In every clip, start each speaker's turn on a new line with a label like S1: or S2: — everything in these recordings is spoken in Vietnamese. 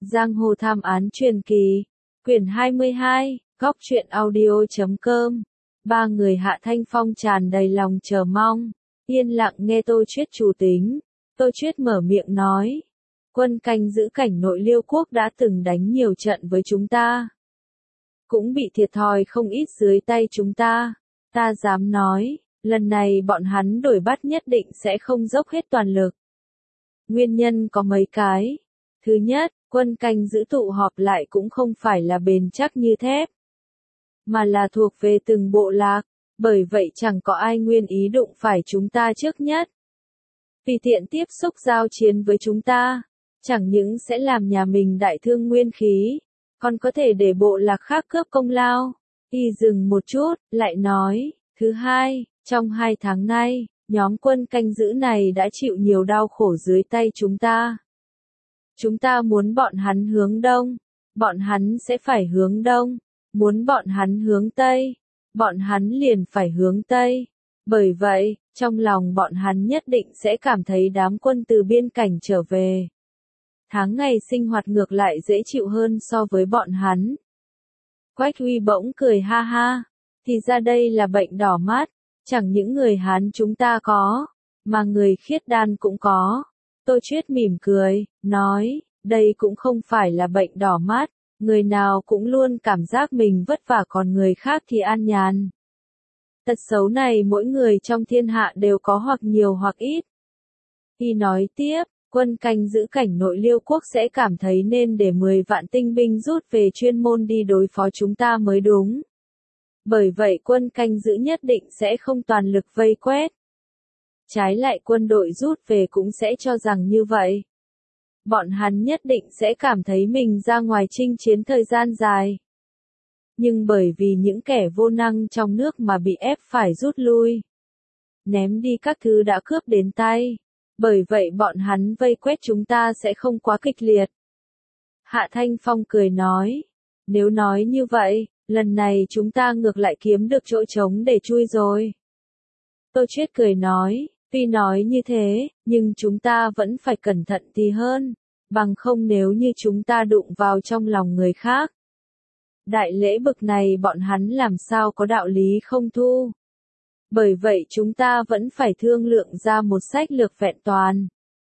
S1: Giang hồ thám án truyền kỳ, quyển 22, góc truyện audio.com. Ba người Hạ Thanh Phong tràn đầy lòng chờ mong, yên lặng nghe Tô Chuyết chủ tính. Tô Chuyết mở miệng nói, quân canh giữ cảnh nội Liêu quốc đã từng đánh nhiều trận với chúng ta, cũng bị thiệt thòi không ít dưới tay chúng ta. Ta dám nói, lần này bọn hắn đuổi bắt nhất định sẽ không dốc hết toàn lực. Nguyên nhân có mấy cái. Thứ nhất, quân canh giữ tụ họp lại cũng không phải là bền chắc như thép, mà là thuộc về từng bộ lạc, bởi vậy chẳng có ai nguyên ý đụng phải chúng ta trước nhất. Vì tiện tiếp xúc giao chiến với chúng ta, chẳng những sẽ làm nhà mình đại thương nguyên khí, còn có thể để bộ lạc khác cướp công lao. Y dừng một chút, lại nói, thứ hai, trong 2 tháng nay, nhóm quân canh giữ này đã chịu nhiều đau khổ dưới tay chúng ta. Chúng ta muốn bọn hắn hướng đông, bọn hắn sẽ phải hướng đông, muốn bọn hắn hướng tây, bọn hắn liền phải hướng tây. Bởi vậy, trong lòng bọn hắn nhất định sẽ cảm thấy đám quân từ biên cảnh trở về, tháng ngày sinh hoạt ngược lại dễ chịu hơn so với bọn hắn. Quách Huy bỗng cười ha ha, thì ra đây là bệnh đỏ mắt, chẳng những người Hán chúng ta có, mà người Khiết Đan cũng có. Tô Chuyết mỉm cười, nói, đây cũng không phải là bệnh đỏ mắt, người nào cũng luôn cảm giác mình vất vả còn người khác thì an nhàn. Tật xấu này mỗi người trong thiên hạ đều có hoặc nhiều hoặc ít. Y nói tiếp, quân canh giữ cảnh nội Liêu quốc sẽ cảm thấy nên để 10 vạn tinh binh rút về chuyên môn đi đối phó chúng ta mới đúng. Bởi vậy quân canh giữ nhất định sẽ không toàn lực vây quét. Trái lại quân đội rút về cũng sẽ cho rằng như vậy. Bọn hắn nhất định sẽ cảm thấy mình ra ngoài chinh chiến thời gian dài. Nhưng bởi vì những kẻ vô năng trong nước mà bị ép phải rút lui, ném đi các thứ đã cướp đến tay. Bởi vậy bọn hắn vây quét chúng ta sẽ không quá kịch liệt. Hạ Thanh Phong cười nói, nếu nói như vậy, lần này chúng ta ngược lại kiếm được chỗ trống để chui rồi. Tô Chuyết cười nói, tuy nói như thế, nhưng chúng ta vẫn phải cẩn thận tí hơn, bằng không nếu như chúng ta đụng vào trong lòng người khác. Đại lễ bực này bọn hắn làm sao có đạo lý không thu. Bởi vậy chúng ta vẫn phải thương lượng ra một sách lược vẹn toàn.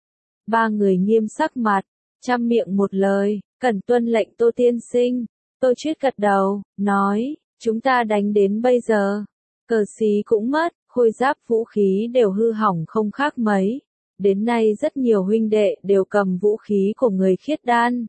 S1: Ba người nghiêm sắc mặt, trăm miệng một lời, cần tuân lệnh Tô tiên sinh. Tô Chuyết gật đầu, nói, chúng ta đánh đến bây giờ, cờ xí cũng mất, khôi giáp vũ khí đều hư hỏng không khác mấy. Đến nay rất nhiều huynh đệ đều cầm vũ khí của người Khiết Đan.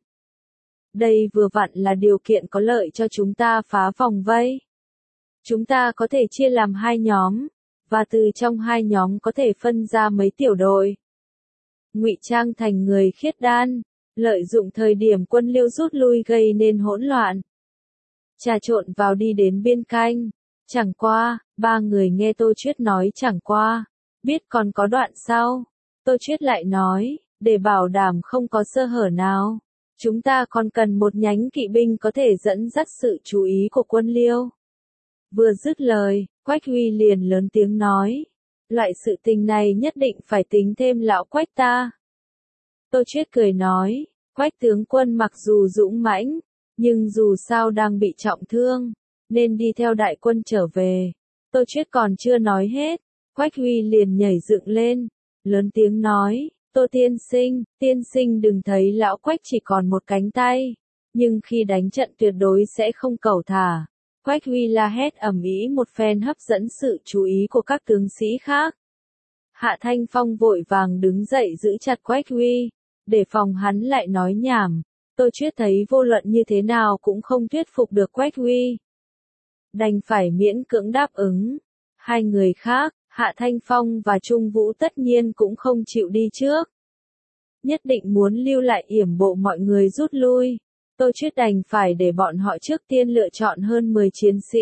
S1: Đây vừa vặn là điều kiện có lợi cho chúng ta phá vòng vây. Chúng ta có thể chia làm 2 nhóm, và từ trong 2 nhóm có thể phân ra mấy tiểu đội. Ngụy trang thành người Khiết Đan, lợi dụng thời điểm quân Liêu rút lui gây nên hỗn loạn, trà trộn vào đi đến biên canh. Chẳng qua, ba người nghe Tô Chuyết nói chẳng qua, biết còn có đoạn sau. Tô Chuyết lại nói, để bảo đảm không có sơ hở nào, chúng ta còn cần một nhánh kỵ binh có thể dẫn dắt sự chú ý của quân Liêu. Vừa dứt lời, Quách Huy liền lớn tiếng nói, loại sự tình này nhất định phải tính thêm lão Quách ta. Tô Chuyết cười nói, Quách tướng quân mặc dù dũng mãnh, nhưng dù sao đang bị trọng thương, nên đi theo đại quân trở về. Tô Chuyết còn chưa nói hết, Quách Huy liền nhảy dựng lên, lớn tiếng nói, Tô tiên sinh đừng thấy lão Quách chỉ còn một cánh tay, nhưng khi đánh trận tuyệt đối sẽ không cẩu thả. Quách Huy la hét ầm ĩ một phen hấp dẫn sự chú ý của các tướng sĩ khác. Hạ Thanh Phong vội vàng đứng dậy giữ chặt Quách Huy, để phòng hắn lại nói nhảm. Tô Chuyết thấy vô luận như thế nào cũng không thuyết phục được Quách Huy, đành phải miễn cưỡng đáp ứng. 2 người khác, Hạ Thanh Phong và Trung Vũ tất nhiên cũng không chịu đi trước, nhất định muốn lưu lại yểm bộ mọi người rút lui. Tô Chuyết đành phải để bọn họ trước tiên lựa chọn hơn 10 chiến sĩ.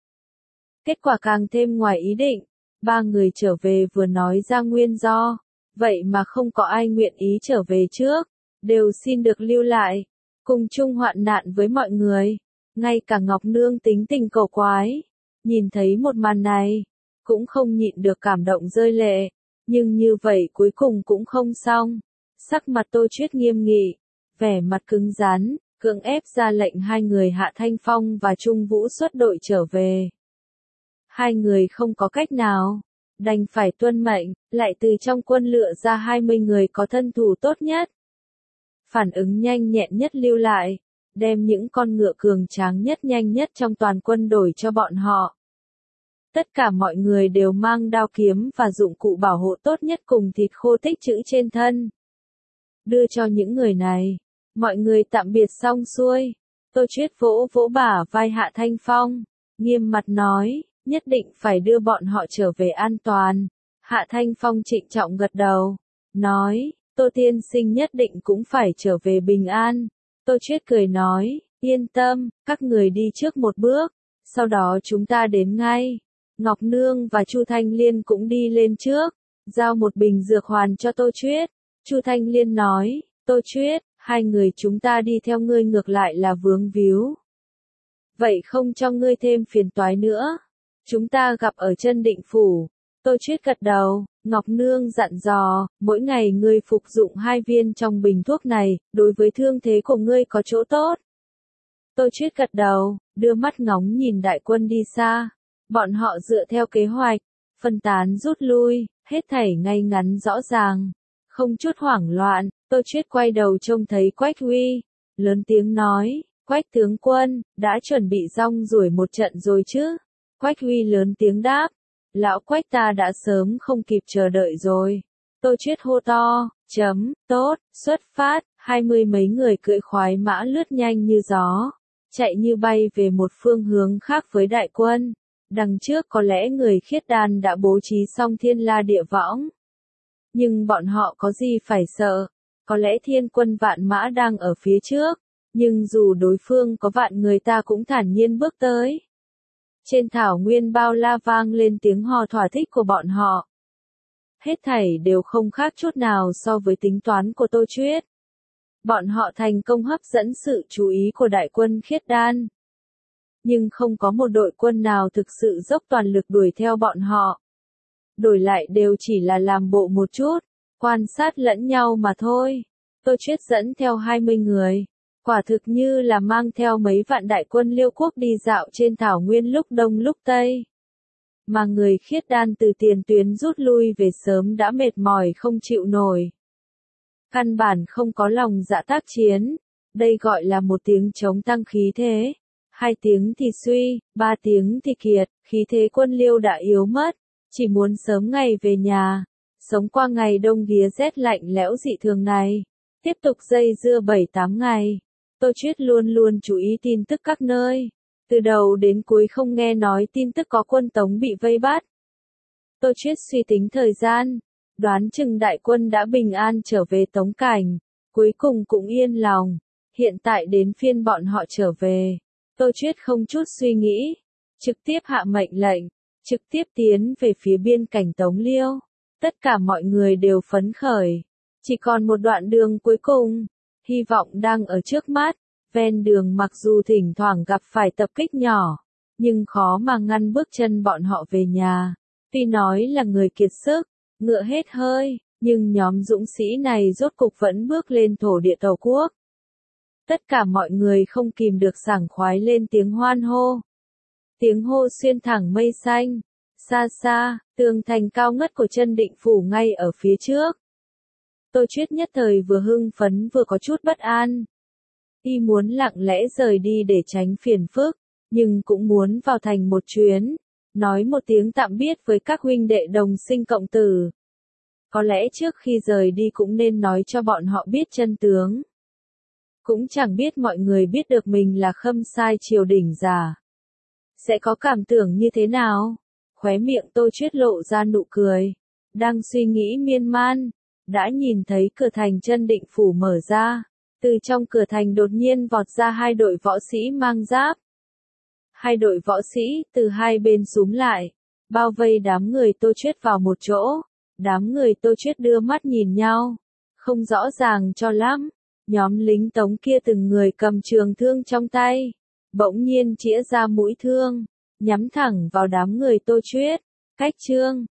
S1: Kết quả càng thêm ngoài ý định, 3 người trở về vừa nói ra nguyên do, vậy mà không có ai nguyện ý trở về trước, đều xin được lưu lại, cùng chung hoạn nạn với mọi người. Ngay cả Ngọc Nương tính tình cầu quái, nhìn thấy một màn này, cũng không nhịn được cảm động rơi lệ, nhưng như vậy cuối cùng cũng không xong. Sắc mặt Tô Chuyết nghiêm nghị, vẻ mặt cứng rắn, cưỡng ép ra lệnh hai người Hạ Thanh Phong và Trung Vũ xuất đội trở về. Hai người không có cách nào, đành phải tuân mệnh, lại từ trong quân lựa ra 20 người có thân thủ tốt nhất. Phản ứng nhanh nhẹn nhất lưu lại, đem những con ngựa cường tráng nhất nhanh nhất trong toàn quân đổi cho bọn họ. Tất cả mọi người đều mang đao kiếm và dụng cụ bảo hộ tốt nhất cùng thịt khô tích trữ trên thân. Đưa cho những người này, mọi người tạm biệt xong xuôi. Tô Chuyết vỗ vỗ bả vai Hạ Thanh Phong, nghiêm mặt nói, nhất định phải đưa bọn họ trở về an toàn. Hạ Thanh Phong trịnh trọng gật đầu, nói, Tô tiên sinh nhất định cũng phải trở về bình an. Tô Chuyết cười nói, yên tâm, các người đi trước một bước, sau đó chúng ta đến ngay. Ngọc Nương và Chu Thanh Liên cũng đi lên trước, giao một bình dược hoàn cho Tô Chuyết. Chu Thanh Liên nói, Tô Chuyết, hai người chúng ta đi theo ngươi ngược lại là vướng víu. Vậy không cho ngươi thêm phiền toái nữa. Chúng ta gặp ở Chân Định Phủ. Tô Chuyết gật đầu, Ngọc Nương dặn dò, mỗi ngày ngươi phục dụng 2 viên trong bình thuốc này, đối với thương thế của ngươi có chỗ tốt. Tô Chuyết gật đầu, đưa mắt ngóng nhìn đại quân đi xa. Bọn họ dựa theo kế hoạch, phân tán rút lui, hết thảy ngay ngắn rõ ràng. Không chút hoảng loạn, Tô Chuyết quay đầu trông thấy Quách Huy, lớn tiếng nói, Quách tướng quân, đã chuẩn bị rong ruổi một trận rồi chứ? Quách Huy lớn tiếng đáp, lão Quách ta đã sớm không kịp chờ đợi rồi. Tô Chuyết hô to, tốt, xuất phát, 20 mấy người cưỡi khoái mã lướt nhanh như gió, chạy như bay về một phương hướng khác với đại quân. Đằng trước có lẽ người Khiết Đan đã bố trí xong thiên la địa võng. Nhưng bọn họ có gì phải sợ, có lẽ thiên quân vạn mã đang ở phía trước, nhưng dù đối phương có vạn người ta cũng thản nhiên bước tới. Trên thảo nguyên bao la vang lên tiếng hò thỏa thích của bọn họ. Hết thảy đều không khác chút nào so với tính toán của Tô Chuyết. Bọn họ thành công hấp dẫn sự chú ý của đại quân Khiết Đan. Nhưng không có một đội quân nào thực sự dốc toàn lực đuổi theo bọn họ. Đổi lại đều chỉ là làm bộ một chút, quan sát lẫn nhau mà thôi. Tô Chuyết dẫn theo 20 người, quả thực như là mang theo mấy vạn đại quân Liêu quốc đi dạo trên thảo nguyên lúc đông lúc tây. Mà người Khiết Đan từ tiền tuyến rút lui về sớm đã mệt mỏi không chịu nổi. Căn bản không có lòng dạ tác chiến, đây gọi là một tiếng chống tăng khí thế. 2 tiếng thì suy, 3 tiếng thì kiệt, khí thế quân Liêu đã yếu mất, chỉ muốn sớm ngày về nhà, sống qua ngày đông ghía rét lạnh lẽo dị thường này, tiếp tục dây dưa 7-8 ngày. Tô Chuyết luôn luôn chú ý tin tức các nơi, từ đầu đến cuối không nghe nói tin tức có quân Tống bị vây bắt. Tô Chuyết suy tính thời gian, đoán chừng đại quân đã bình an trở về Tống Cảnh, cuối cùng cũng yên lòng, hiện tại đến phiên bọn họ trở về. Tô Chuyết không chút suy nghĩ, trực tiếp hạ mệnh lệnh, trực tiếp tiến về phía biên cảnh Tống Liêu. Tất cả mọi người đều phấn khởi, chỉ còn một đoạn đường cuối cùng, hy vọng đang ở trước mắt. Ven đường mặc dù thỉnh thoảng gặp phải tập kích nhỏ, nhưng khó mà ngăn bước chân bọn họ về nhà. Tuy nói là người kiệt sức, ngựa hết hơi, nhưng nhóm dũng sĩ này rốt cục vẫn bước lên thổ địa Tàu Quốc. Tất cả mọi người không kìm được sảng khoái lên tiếng hoan hô. Tiếng hô xuyên thẳng mây xanh. Xa xa, tường thành cao ngất của Chân Định Phủ ngay ở phía trước. Tô Chuyết nhất thời vừa hưng phấn vừa có chút bất an. Y muốn lặng lẽ rời đi để tránh phiền phức, nhưng cũng muốn vào thành một chuyến, nói một tiếng tạm biệt với các huynh đệ đồng sinh cộng tử. Có lẽ trước khi rời đi cũng nên nói cho bọn họ biết chân tướng. Cũng chẳng biết mọi người biết được mình là Khâm Sai triều đình giả, sẽ có cảm tưởng như thế nào? Khóe miệng Tô Chuyết lộ ra nụ cười, đang suy nghĩ miên man, đã nhìn thấy cửa thành Chân Định Phủ mở ra, từ trong cửa thành đột nhiên vọt ra 2 đội võ sĩ mang giáp. 2 đội võ sĩ từ hai bên xúm lại, bao vây đám người Tô Chuyết vào một chỗ. Đám người Tô Chuyết đưa mắt nhìn nhau, không rõ ràng cho lắm. Nhóm lính Tống kia từng người cầm trường thương trong tay, bỗng nhiên chĩa ra mũi thương, nhắm thẳng vào đám người Tô Chuyết. Cách Trương,